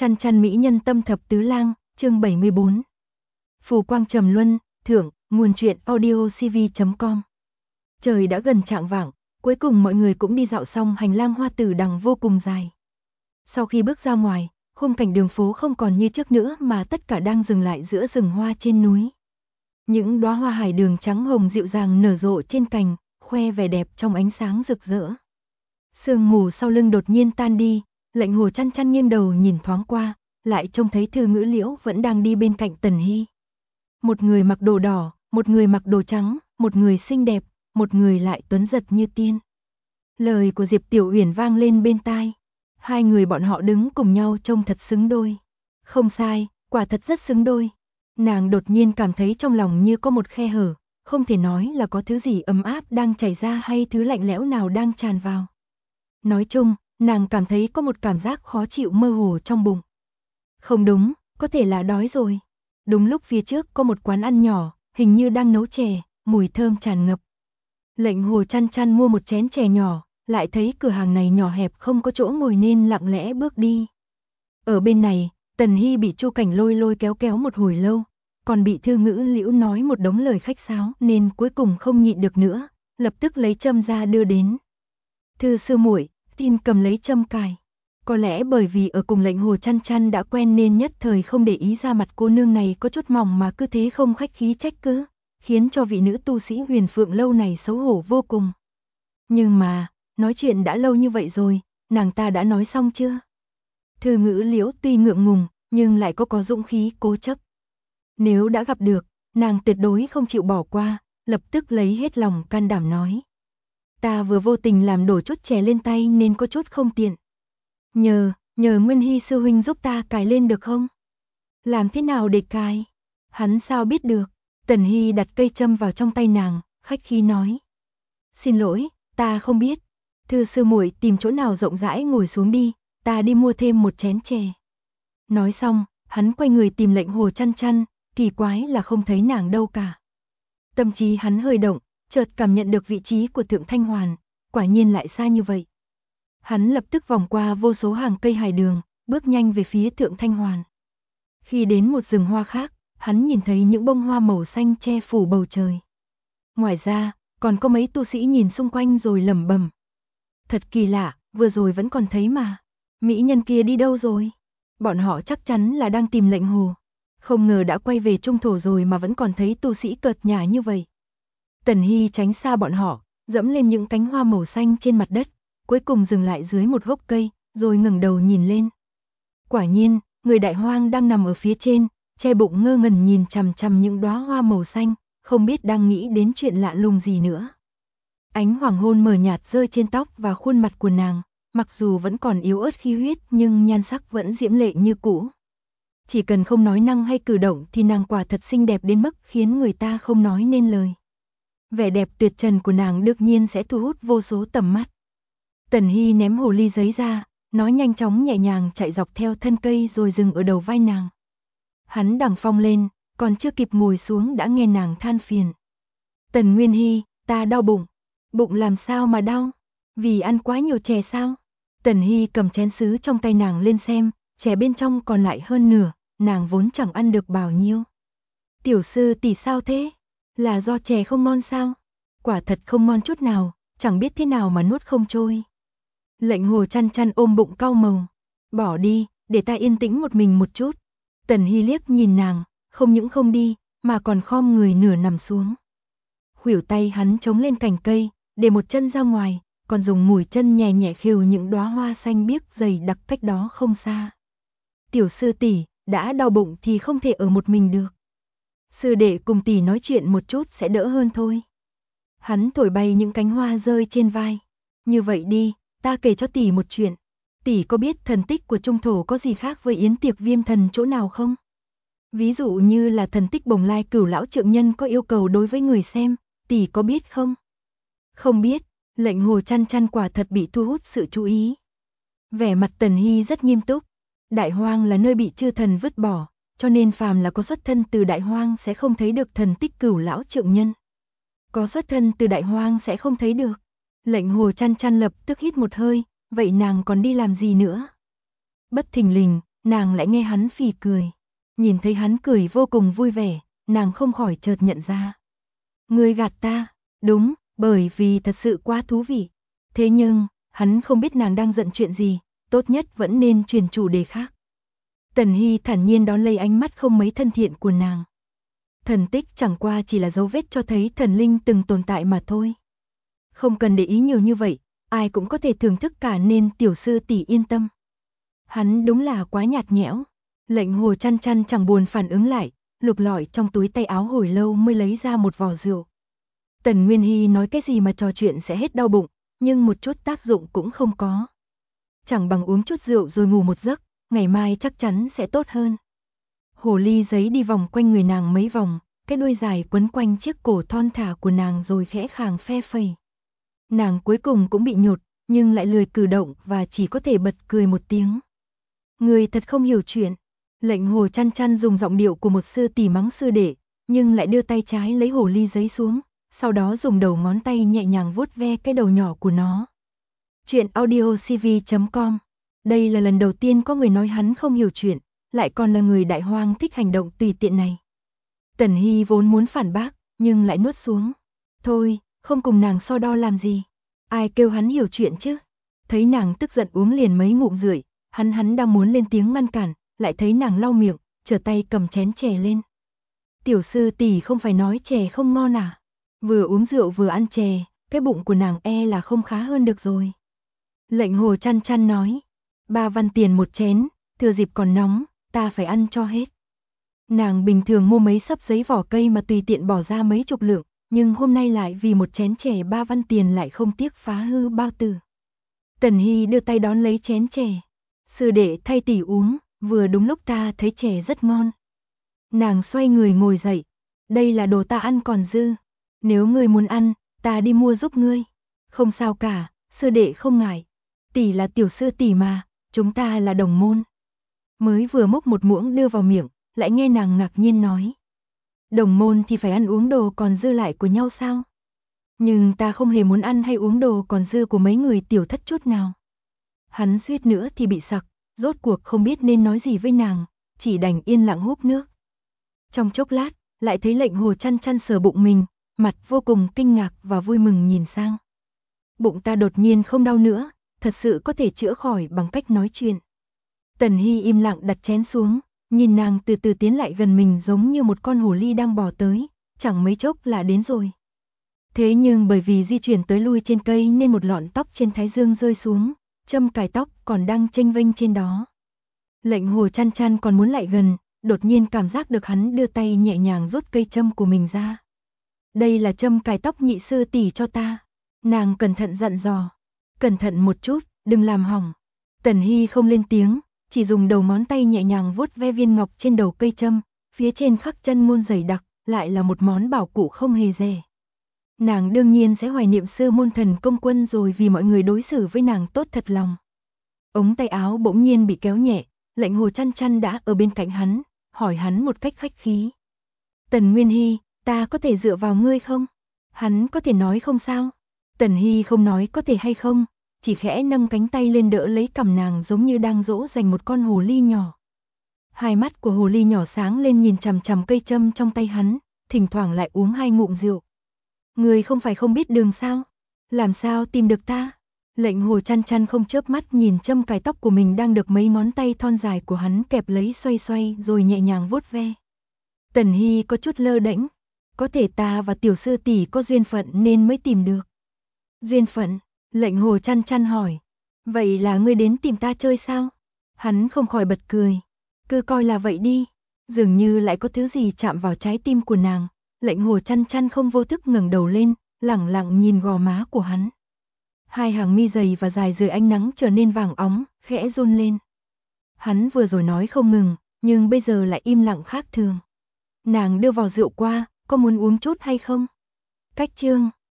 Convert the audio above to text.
Chăn chăn mỹ nhân tâm thập tứ lang, chương 74. Phù quang trầm luân, thưởng, nguồn truyện audiocv.com. Trời đã gần chạng vạng, cuối cùng mọi người cũng đi dạo xong hành lang hoa tử đằng vô cùng dài. Sau khi bước ra ngoài, khung cảnh đường phố không còn như trước nữa mà tất cả đang dừng lại giữa rừng hoa trên núi. Những đóa hoa hải đường trắng hồng dịu dàng nở rộ trên cành, khoe vẻ đẹp trong ánh sáng rực rỡ. Sương mù sau lưng đột nhiên tan đi, Lệnh Hồ chăn chăn nghiêng đầu nhìn thoáng qua, lại trông thấy Thư Ngữ Liễu vẫn đang đi bên cạnh Tần Hy. Một người mặc đồ đỏ, một người mặc đồ trắng, một người xinh đẹp, một người lại tuấn giật như tiên. Lời của Diệp Tiểu Uyển vang lên bên tai. Hai người bọn họ đứng cùng nhau trông thật xứng đôi. Không sai, quả thật rất xứng đôi. Nàng đột nhiên cảm thấy trong lòng như có một khe hở, không thể nói là có thứ gì ấm áp đang chảy ra hay thứ lạnh lẽo nào đang tràn vào. Nói chung, nàng cảm thấy có một cảm giác khó chịu mơ hồ trong bụng. Không đúng, có thể là đói rồi. Đúng lúc phía trước có một quán ăn nhỏ, hình như đang nấu chè, mùi thơm tràn ngập. Lệnh Hồ chăn chăn mua một chén chè nhỏ, lại thấy cửa hàng này nhỏ hẹp không có chỗ ngồi nên lặng lẽ bước đi. Ở bên này, Tần Hy bị Chu Cảnh lôi lôi kéo kéo một hồi lâu, còn bị Thư Ngữ Liễu nói một đống lời khách sáo nên cuối cùng không nhịn được nữa, lập tức lấy châm ra đưa đến. Thư sư muội, tin cầm lấy châm cài. Có lẽ bởi vì ở cùng Lệnh Hồ chăn chăn đã quen nên nhất thời không để ý ra mặt cô nương này có chút mỏng mà cứ thế không khách khí trách cứ, khiến cho vị nữ tu sĩ Huyền Phượng lâu này xấu hổ vô cùng. Nhưng mà, nói chuyện đã lâu như vậy rồi, nàng ta đã nói xong chưa? Thư Ngữ Liễu tuy ngượng ngùng, nhưng lại có dũng khí cố chấp. Nếu đã gặp được, nàng tuyệt đối không chịu bỏ qua, lập tức lấy hết lòng can đảm nói. Ta vừa vô tình làm đổ chút chè lên tay nên có chút không tiện. Nhờ Nguyên Hy sư huynh giúp ta cài lên được không? Làm thế nào để cài? Hắn sao biết được? Tần Hy đặt cây châm vào trong tay nàng, khách khí nói. Xin lỗi, ta không biết. Thư sư muội tìm chỗ nào rộng rãi ngồi xuống đi, ta đi mua thêm một chén chè. Nói xong, hắn quay người tìm Lệnh Hồ chăn chăn, kỳ quái là không thấy nàng đâu cả. Tâm trí hắn hơi động, chợt cảm nhận được vị trí của Thượng Thanh Hoàn, quả nhiên lại xa như vậy. Hắn lập tức vòng qua vô số hàng cây hải đường, bước nhanh về phía Thượng Thanh Hoàn. Khi đến một rừng hoa khác, hắn nhìn thấy những bông hoa màu xanh che phủ bầu trời. Ngoài ra, còn có mấy tu sĩ nhìn xung quanh rồi lẩm bẩm. Thật kỳ lạ, vừa rồi vẫn còn thấy mà. Mỹ nhân kia đi đâu rồi? Bọn họ chắc chắn là đang tìm Lệnh Hồ. Không ngờ đã quay về trung thổ rồi mà vẫn còn thấy tu sĩ cợt nhả như vậy. Tần Hy tránh xa bọn họ, dẫm lên những cánh hoa màu xanh trên mặt đất, cuối cùng dừng lại dưới một gốc cây, rồi ngẩng đầu nhìn lên. Quả nhiên, người Đại Hoang đang nằm ở phía trên, che bụng ngơ ngẩn nhìn chằm chằm những đóa hoa màu xanh, không biết đang nghĩ đến chuyện lạ lùng gì nữa. Ánh hoàng hôn mờ nhạt rơi trên tóc và khuôn mặt của nàng, mặc dù vẫn còn yếu ớt khí huyết nhưng nhan sắc vẫn diễm lệ như cũ. Chỉ cần không nói năng hay cử động thì nàng quả thật xinh đẹp đến mức khiến người ta không nói nên lời. Vẻ đẹp tuyệt trần của nàng đương nhiên sẽ thu hút vô số tầm mắt. Tần Hy ném hồ ly giấy ra, nó nhanh chóng nhẹ nhàng chạy dọc theo thân cây rồi dừng ở đầu vai nàng. Hắn đằng phong lên, còn chưa kịp ngồi xuống đã nghe nàng than phiền. Tần Nguyên Hy, ta đau bụng. Bụng làm sao mà đau? Vì ăn quá nhiều chè sao? Tần Hy cầm chén sứ trong tay nàng lên xem, chè bên trong còn lại hơn nửa, nàng vốn chẳng ăn được bao nhiêu. Tiểu sư tỷ sao thế? Là do chè không ngon sao? Quả thật không ngon chút nào, chẳng biết thế nào mà nuốt không trôi. Lệnh Hồ chăn chăn ôm bụng cau màu. Bỏ đi, để ta yên tĩnh một mình một chút. Tần Hy liếc nhìn nàng, không những không đi, mà còn khom người nửa nằm xuống. Khuỷu tay hắn chống lên cành cây, để một chân ra ngoài, còn dùng mũi chân nhẹ nhẹ khều những đóa hoa xanh biếc dày đặc cách đó không xa. Tiểu sư tỷ, đã đau bụng thì không thể ở một mình được. Sư đệ cùng tỷ nói chuyện một chút sẽ đỡ hơn thôi. Hắn thổi bay những cánh hoa rơi trên vai. Như vậy đi, ta kể cho tỷ một chuyện. Tỷ có biết thần tích của Trung Thổ có gì khác với yến tiệc Viêm Thần chỗ nào không? Ví dụ như là thần tích Bồng Lai Cửu Lão Trượng Nhân có yêu cầu đối với người xem, tỷ có biết không? Không biết, Lệnh Hồ chăn chăn quả thật bị thu hút sự chú ý. Vẻ mặt Tần Hy rất nghiêm túc. Đại Hoang là nơi bị chư thần vứt bỏ, cho nên phàm là có xuất thân từ Đại Hoang sẽ không thấy được thần tích Cửu Lão Trượng Nhân. Có xuất thân từ Đại Hoang sẽ không thấy được. Lệnh Hồ chăn chăn lập tức hít một hơi, vậy nàng còn đi làm gì nữa? Bất thình lình, nàng lại nghe hắn phì cười. Nhìn thấy hắn cười vô cùng vui vẻ, nàng không khỏi chợt nhận ra. Ngươi gạt ta, đúng, bởi vì thật sự quá thú vị. Thế nhưng, hắn không biết nàng đang giận chuyện gì, tốt nhất vẫn nên chuyển chủ đề khác. Tần Hy thản nhiên đón lấy ánh mắt không mấy thân thiện của nàng. Thần tích chẳng qua chỉ là dấu vết cho thấy thần linh từng tồn tại mà thôi. Không cần để ý nhiều như vậy, ai cũng có thể thưởng thức cả nên tiểu sư tỷ yên tâm. Hắn đúng là quá nhạt nhẽo. Lệnh Hồ Chăn Chăn chẳng buồn phản ứng lại, lục lọi trong túi tay áo hồi lâu mới lấy ra một vò rượu. Tần Nguyên Hy nói cái gì mà trò chuyện sẽ hết đau bụng, nhưng một chút tác dụng cũng không có. Chẳng bằng uống chút rượu rồi ngủ một giấc, ngày mai chắc chắn sẽ tốt hơn. Hồ ly giấy đi vòng quanh người nàng mấy vòng, cái đuôi dài quấn quanh chiếc cổ thon thả của nàng rồi khẽ khàng phe phẩy. Nàng cuối cùng cũng bị nhột, nhưng lại lười cử động và chỉ có thể bật cười một tiếng. Người thật không hiểu chuyện. Lệnh Hồ Chăn Chăn dùng giọng điệu của một sư tỷ mắng sư đệ, nhưng lại đưa tay trái lấy hồ ly giấy xuống, sau đó dùng đầu ngón tay nhẹ nhàng vuốt ve cái đầu nhỏ của nó. Chuyện audiocv.com. Đây là lần đầu tiên có người nói hắn không hiểu chuyện, lại còn là người đại hoang thích hành động tùy tiện này. Tần Hy vốn muốn phản bác, nhưng lại nuốt xuống. Thôi, không cùng nàng so đo làm gì. Ai kêu hắn hiểu chuyện chứ. Thấy nàng tức giận uống liền mấy ngụm rưỡi, hắn đang muốn lên tiếng ngăn cản, lại thấy nàng lau miệng, trở tay cầm chén chè lên. Tiểu sư tỷ không phải nói chè không ngon à? Vừa uống rượu vừa ăn chè, cái bụng của nàng là không khá hơn được rồi. Lệnh Hồ Chăn Chăn nói, 3 văn tiền một chén, thừa dịp còn nóng, ta phải ăn cho hết. Nàng bình thường mua mấy xấp giấy vỏ cây mà tùy tiện bỏ ra mấy chục lượng, nhưng hôm nay lại vì một chén chè 3 văn tiền lại không tiếc phá hư bao tử. Tần Hy đưa tay đón lấy chén chè. Sư đệ thay tỷ uống, vừa đúng lúc ta thấy chè rất ngon. Nàng xoay người ngồi dậy. Đây là đồ ta ăn còn dư. Nếu ngươi muốn ăn, ta đi mua giúp ngươi. Không sao cả, sư đệ không ngại. Tỷ là tiểu sư tỷ mà, chúng ta là đồng môn. Mới vừa múc một muỗng đưa vào miệng, lại nghe nàng ngạc nhiên nói. Đồng môn thì phải ăn uống đồ còn dư lại của nhau sao? Nhưng ta không hề muốn ăn hay uống đồ còn dư của mấy người tiểu thất chút nào. Hắn suýt nữa thì bị sặc, rốt cuộc không biết nên nói gì với nàng, chỉ đành yên lặng húp nước. Trong chốc lát, lại thấy Lệnh Hồ Chăn Chăn sờ bụng mình, mặt vô cùng kinh ngạc và vui mừng nhìn sang. Bụng ta đột nhiên không đau nữa, thật sự có thể chữa khỏi bằng cách nói chuyện. Tần Hy im lặng đặt chén xuống, nhìn nàng từ từ tiến lại gần mình giống như một con hồ ly đang bò tới, chẳng mấy chốc là đến rồi. Thế nhưng bởi vì di chuyển tới lui trên cây nên một lọn tóc trên thái dương rơi xuống, châm cài tóc còn đang chênh vênh trên đó. Lệnh Hồ Chăn Chăn còn muốn lại gần, đột nhiên cảm giác được hắn đưa tay nhẹ nhàng rút cây châm của mình ra. Đây là châm cài tóc nhị sư tỷ cho ta. Nàng cẩn thận dặn dò. Cẩn thận một chút, đừng làm hỏng. Tần Hy không lên tiếng, chỉ dùng đầu ngón tay nhẹ nhàng vuốt ve viên ngọc trên đầu cây châm, phía trên khắc chân môn dày đặc, lại là một món bảo cụ không hề rẻ. Nàng đương nhiên sẽ hoài niệm sư môn thần công quân rồi vì mọi người đối xử với nàng tốt thật lòng. Ống tay áo bỗng nhiên bị kéo nhẹ, Lệnh Hồ Chăn Chăn đã ở bên cạnh hắn, hỏi hắn một cách khách khí. Tần Nguyên Hy, ta có thể dựa vào ngươi không? Hắn có thể nói không sao? Tần Hy không nói có thể hay không, chỉ khẽ nâng cánh tay lên đỡ lấy cằm nàng giống như đang dỗ dành một con hồ ly nhỏ. Hai mắt của hồ ly nhỏ sáng lên nhìn chằm chằm cây châm trong tay hắn, thỉnh thoảng lại uống 2 ngụm rượu. Ngươi không phải không biết đường sao? Làm sao tìm được ta? Lệnh Hồ Chăn Chăn không chớp mắt nhìn châm cài tóc của mình đang được mấy ngón tay thon dài của hắn kẹp lấy xoay xoay rồi nhẹ nhàng vuốt ve. Tần Hy có chút lơ đễnh, có thể ta và tiểu sư tỷ có duyên phận nên mới tìm được. Duyên phận? Lệnh Hồ Chăn Chăn hỏi. Vậy là ngươi đến tìm ta chơi sao? Hắn không khỏi bật cười. Cứ coi là vậy đi. Dường như lại có thứ gì chạm vào trái tim của nàng. Lệnh Hồ Chăn Chăn không vô thức ngẩng đầu lên, lẳng lặng nhìn gò má của hắn. Hai hàng mi dày và dài dưới ánh nắng trở nên vàng óng, khẽ run lên. Hắn vừa rồi nói không ngừng, nhưng bây giờ lại im lặng khác thường. Nàng đưa vò rượu qua, có muốn uống chút hay không? Cách chương